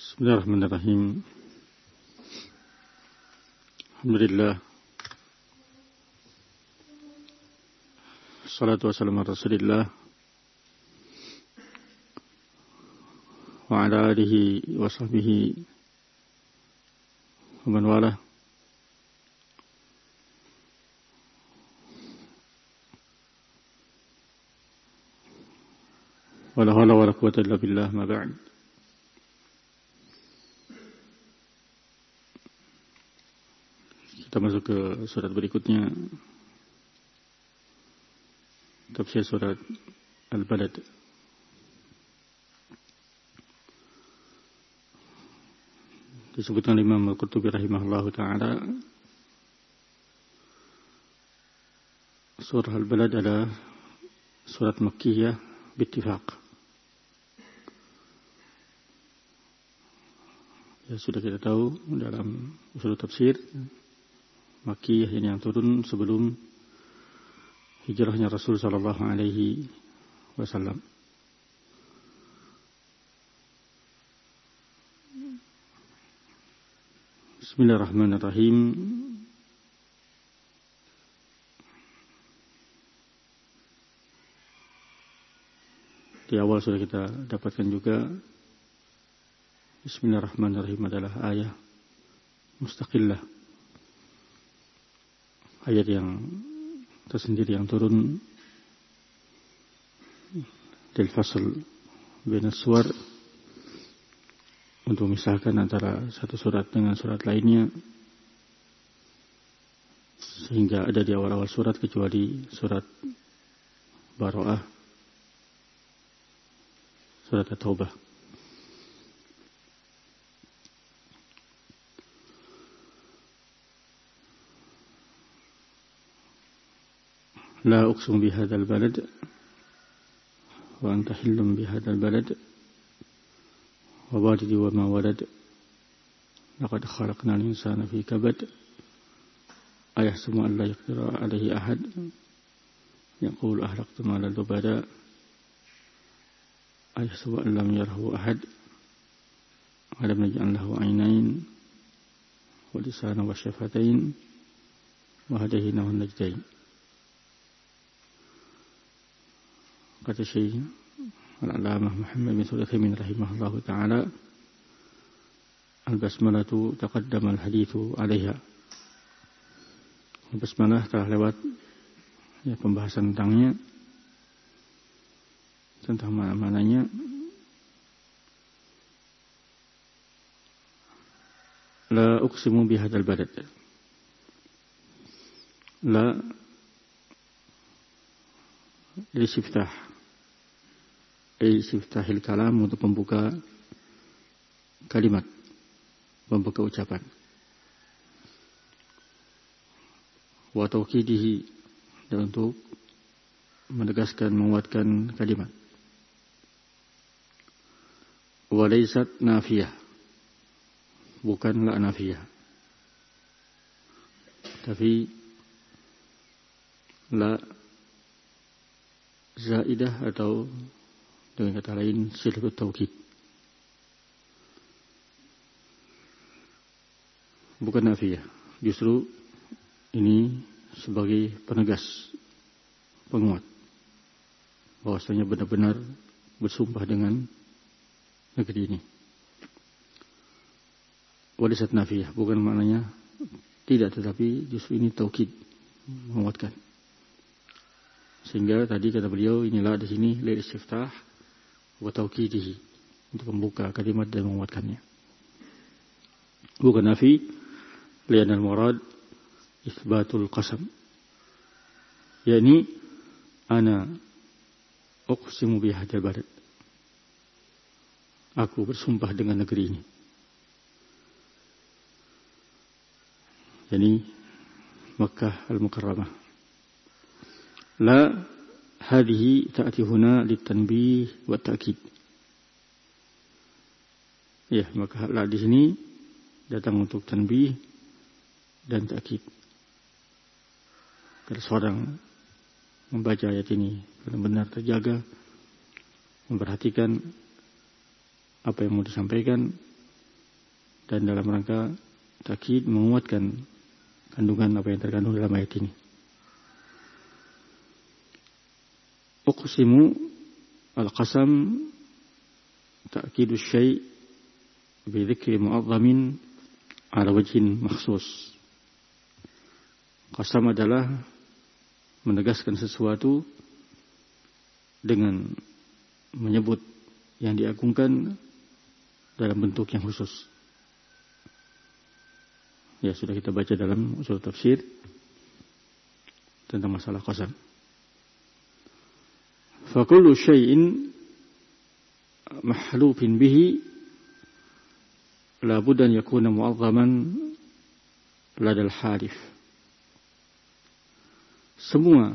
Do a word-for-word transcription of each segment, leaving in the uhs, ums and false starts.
Bismillahirrahmanirrahim. Alhamdulillah. Assalatu wassalamu ala Rasulillah wa ala alihi wa sahbihi wa man walah. Wa la hawla wa la quwwata illa billah, ma ba'd. Kita masuk ke surat berikutnya, tafsir surat Al-Balad. Disebutkan Imam Al-Qurtubi rahimahullahu ta'ala, surah Al-Balad adalah surat Makkiyah bittifaq. Ya, sudah kita tahu dalam usul tafsir, Makkiyah ini yang turun sebelum hijrahnya Rasul sallallahu alaihi wasallam. Bismillahirrahmanirrahim. Di awal sudah kita dapatkan juga Bismillahirrahmanirrahim adalah ayat mustaqillah, ayat yang tersendiri yang turun del fasl baina suwar, untuk memisahkan antara satu surat dengan surat lainnya, sehingga ada di awal-awal surat kecuali surat Bara'ah, surat At-Taubah. لا أقسم بهذا البلد وأنت حل بهذا البلد ووالد وما ولد لقد خلقنا الإنسان في كبد أيحسب أن لا يقدر عليه أحد يقول أهلكت مالا لبدا أيحسب أن لم يره أحد ألم نجعل له عينين ولسانا وشفتين وهديناه النجدين. Kata Syekh Al-Alamah Muhammad bin Shalih Al-Utsaimin rahimahullahu ta'ala, Al-Basmalatu taqaddama al-hadithu 'alaiha. Al-Basmalah telah lewat ya, pembahasan tentangnya, tentang mana-mananya. La uqsimu bihadzal balad. La lisiftah, istiftahil kalam, untuk membuka kalimat, membuka ucapan. Wa tauqidihi, dan untuk menegaskan, menguatkan kalimat. Wa laysat nafiyah, bukanlah nafiyah, tapi la zaidah, atau dengan kata lain silatut taukid. Bukan nafiyah, justru ini sebagai penegas, penguat, bahwasanya benar-benar bersumpah dengan negeri ini. Walisat nafiyah, bukan maknanya tidak, tetapi justru ini taukid, menguatkan. Sehingga tadi kata beliau, inilah di sini lil istiftah wa tauqidihi, untuk membuka kalimat dan menguatkannya. Bukan nafi, lian al-murad isbatul qasam, yakni ana uqsimu bihadzal balad, aku bersumpah dengan negeri ini. Yani Makkah al-Mukarramah. La hadhihi ta'ti huna litanbih wa ta'kid. Ya, maka la di sini datang untuk tanbih dan ta'kid. Kalau seorang membaca ayat ini benar-benar terjaga, memperhatikan apa yang mau disampaikan, dan dalam rangka takkid menguatkan kandungan apa yang terkandung dalam ayat ini. Uqsimu al-qasam ta'kidu syai' bi dzikri mu'azzamin ala wajhin makhsus. Qasam adalah menegaskan sesuatu dengan menyebut yang diagungkan dalam bentuk yang khusus. Ya, sudah kita baca dalam usul tafsir tentang masalah qasam. Fa kullu syai'in mahlufin bihi la budda an yakuna mu'azzaman ladal halif. Semua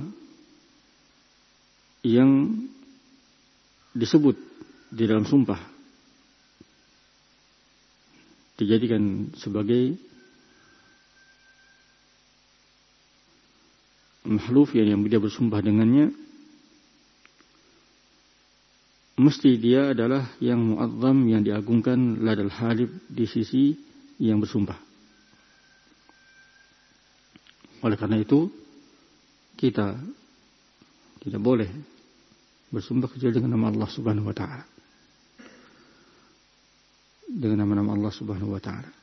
yang disebut di dalam sumpah dijadikan sebagai mahluf yang, yang dia bersumpah dengannya, mesti dia adalah yang mu'azzam, yang diagungkan ladal halif, di sisi yang bersumpah. Oleh karena itu kita tidak boleh bersumpah kecuali dengan nama Allah Subhanahu wa taala. Dengan nama-nama Allah Subhanahu wa taala.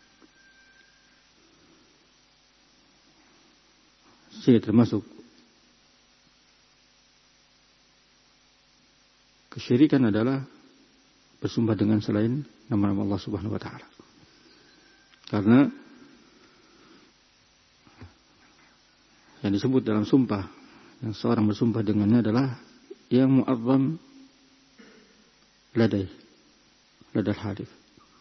Sehingga termasuk kesyirikan adalah bersumpah dengan selain nama-nama Allah Subhanahu wa taala. Karena yang disebut dalam sumpah yang seorang bersumpah dengannya adalah yang mu'azzam ladai ladal halif.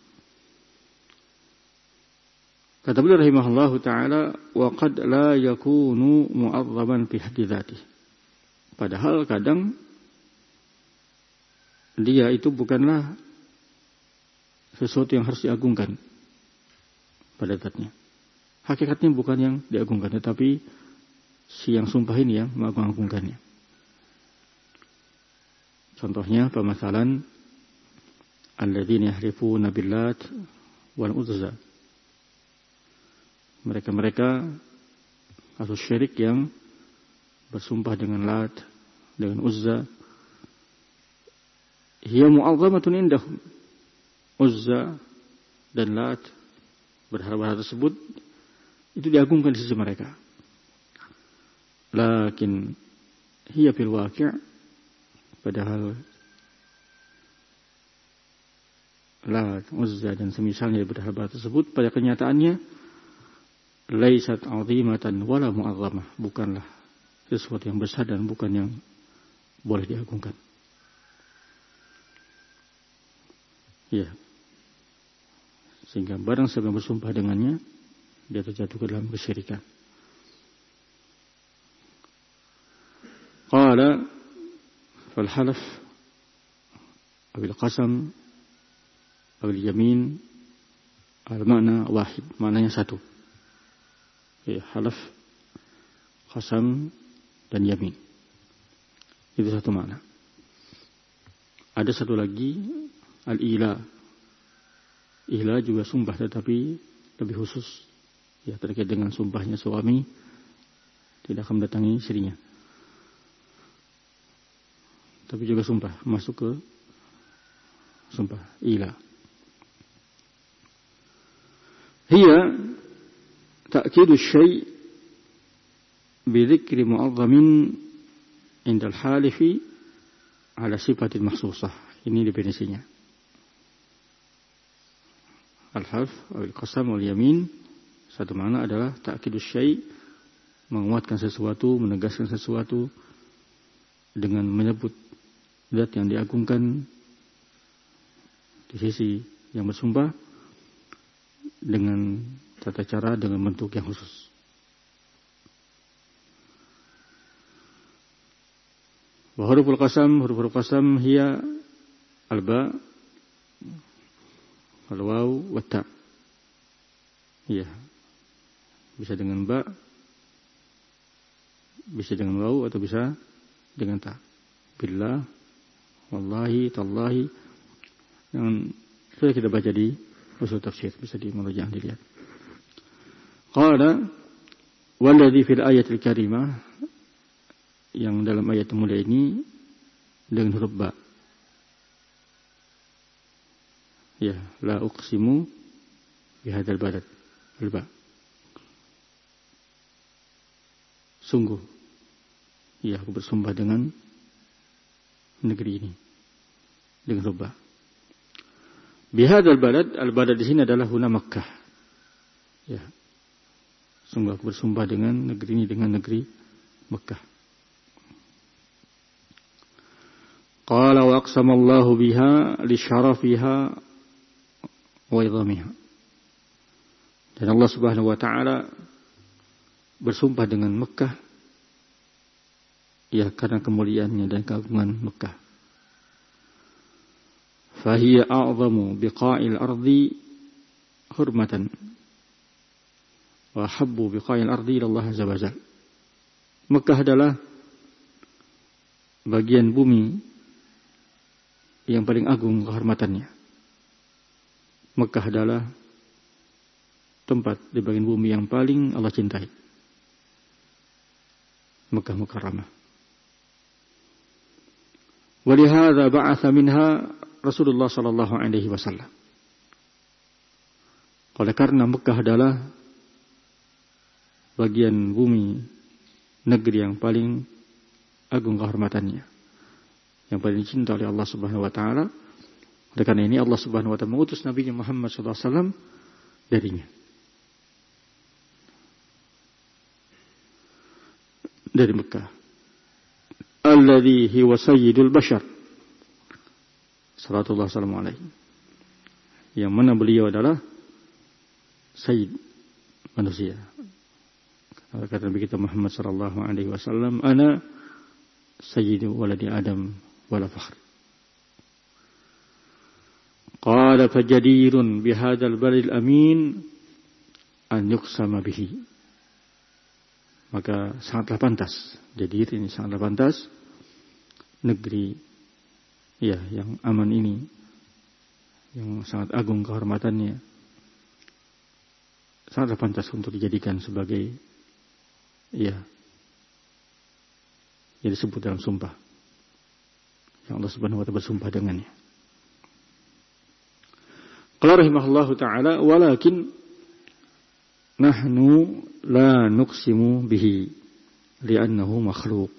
Kata beliau rahimahullahu ta'ala, wa qad la yakunu mu'azzaman fi haddi dzatihi. Padahal kadang dia itu bukanlah sesuatu yang harus diagungkan pada zatnya. Hakikatnya bukan yang diagungkan, tetapi si yang sumpah ini yang mengagung-agungkannya. Contohnya permasalahan alladzina yahrifuna billat wal uzza. Mereka-mereka atau syirik yang bersumpah dengan Lat, dengan Uzza. Hiya mu'azzamatun indahum. Uzza dan Lat, berhala-berhala tersebut itu diagungkan di sisi mereka. Lakin hiya fil waqi', padahal Lat, Uzza dan semisalnya berhala-berhala tersebut pada kenyataannya laisat 'azimatan wala mu'azzamah, bukanlah sesuatu yang besar dan bukan yang boleh diagungkan. Ya. Sehingga barang siapa yang bersumpah dengannya, dia terjatuh ke dalam kesyirikan. Qala fal halaf abil qasam abil yamin al makna wahid, maknanya satu. Ya, halaf, qasam dan yamin. Itu satu makna. Ada satu lagi al-ila. Ila juga sumpah tetapi lebih khusus. Ya, terkait dengan sumpahnya suami tidak akan mendatangi istrinya. Tapi juga sumpah masuk ke sumpah ila. Hiya ta'kidu syai' bi dzikri mu'azzamin indal halifi ala sifatil makhsusah. Ini definisinya. Al-half, al-qasam, al-yamin, satu makna adalah ta'kidu syai', menguatkan sesuatu, menegaskan sesuatu dengan menyebut zat yang diagungkan di sisi yang bersumpah dengan tata cara, dengan bentuk yang khusus. Wa huruful qasam, huruf-huruf qasam hiya al-ba, al-waw, wa ta. Iya. Bisa dengan ba, bisa dengan waw atau bisa dengan ta. Billah, wallahi, tallahi. Yang sudah kita baca di usul tafsir bisa dimurojaah dilihat. Qala walladzi fil ayatil karimah, yang dalam ayat mulia ini dengan huruf ba. Ya, la uqsimu bihadzal balad. Ba. Sungguh, ya aku bersumpah dengan negeri ini dengan huruf ba. Bihadzal balad, al-balad di sini adalah huna Makkah. Ya. Sungguh aku bersumpah dengan negeri ini, dengan negeri Makkah. Qala wa aqsama Allahu biha li syarafiha wa idhamiha. Dan Allah Subhanahu wa taala bersumpah dengan Mekah ya karena kemuliaannya dan keagungan Mekah. Fahiya a'zamu biqa'il ardi hurmatan wa habbu biqa'il ardi ila Allah azza wa jalla. Mekah adalah bagian bumi yang paling agung kehormatannya. Mekah adalah tempat di bagian bumi yang paling Allah cintai. Mekah Mukarramah. Walihada ba'atha minha Rasulullah sallallahu alaihi wasallam. Oleh karena Mekah adalah bagian bumi, negeri yang paling agung kehormatannya, yang paling dicinta oleh Allah Subhanahu wa taala. Oleh karena ini Allah Subhanahu wa taala mengutus Nabi Muhammad sallallahu alaihi wasallam darinya. Dari Mekah. Alladzi huwa sayyidul bashar. Sallallahu wasallam alaihi. Yang mana beliau adalah sayyid manusia. Kata Nabi kita Muhammad sallallahu alaihi wasallam, ana sayyidu waladi Adam wala fakhr. Qala fajadirun bihadzal balil amin an yuqsama bihi. Maka sangatlah pantas, jadir ini sangatlah pantas negeri ya yang aman ini, yang sangat agung kehormatannya, sangatlah pantas untuk dijadikan sebagai ya yang disebut dalam sumpah yang Allah Subhanahu wa taala bersumpah dengannya. Qala rahimahullahu taala walakin nahnu la nuqsimu bihi li'annahu makhluk.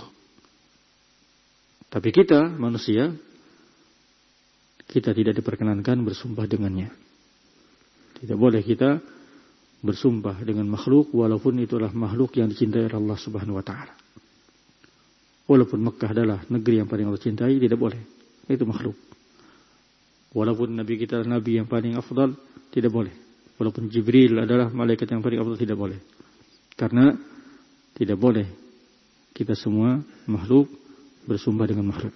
Tapi kita manusia kita tidak diperkenankan bersumpah dengannya. Tidak boleh kita bersumpah dengan makhluk walaupun itulah makhluk yang dicintai oleh Allah Subhanahu wa taala. Walaupun Mekah adalah negeri yang paling Allah cintai, tidak boleh. Itu makhluk. Walaupun Nabi kita adalah Nabi yang paling afdal, tidak boleh. Walaupun Jibril adalah malaikat yang paling afdal, tidak boleh. Karena tidak boleh kita semua makhluk bersumpah dengan makhluk.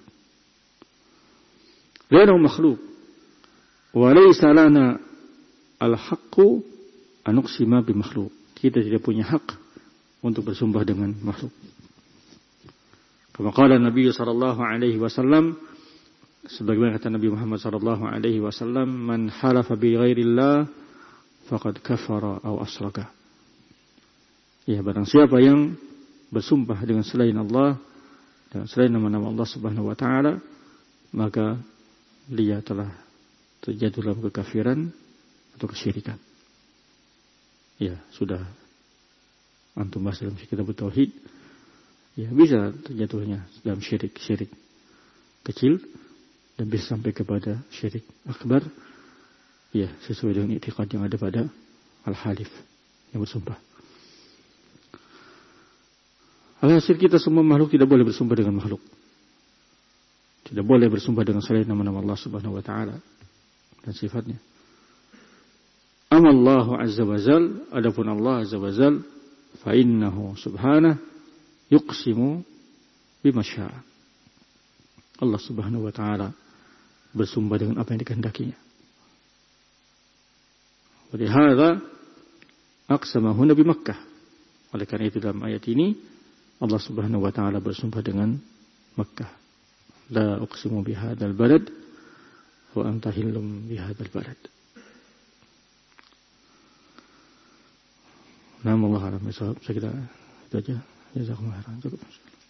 Lalu makhluk. Wa laysa lana al-haqqu an nuqsima bi makhluk. Kita tidak punya hak untuk bersumpah dengan makhluk. Kama qala Nabi sallallahu alaihi wasallam, sebagaimana kata Nabi Muhammad sallallahu alaihi wasallam, man halafa bi ghairillah faqad kafara aw asyraka. Ya, barang siapa yang bersumpah dengan selain Allah dan selain nama-nama Allah Subhanahu wa taala, maka dia telah terjatuh dalam kekafiran atau kesyirikan. Ya, sudah antum bahas dalam kitab tauhid. Ya, bisa terjatuhnya dalam syirik-syirik kecil dan bisa sampai kepada syirik akbar. Ya, sesuai dengan i'tiqad yang ada pada al-halif yang bersumpah. Alhasil kita semua makhluk tidak boleh bersumpah dengan makhluk. Tidak boleh bersumpah dengan selain nama-nama Allah Subhanahu wa taala dan sifatnya. Amallahu azza wa jal, adapun Allah azza wa jal, fa innahu subhanahu yuqsimu bima syaa. Allah Subhanahu wa taala bersumpah dengan apa yang dikehendakinya. Oleh hadza aqsama huna bi Makkah. Oleh karena itu dalam ayat ini Allah Subhanahu wa taala bersumpah dengan Makkah. La uqsimu bihadzal balad wa anta hillum bihadzal balad. Nah, Allah alam bisawab. Saya kira itu aja. Jazakumullah khairan. Cukup.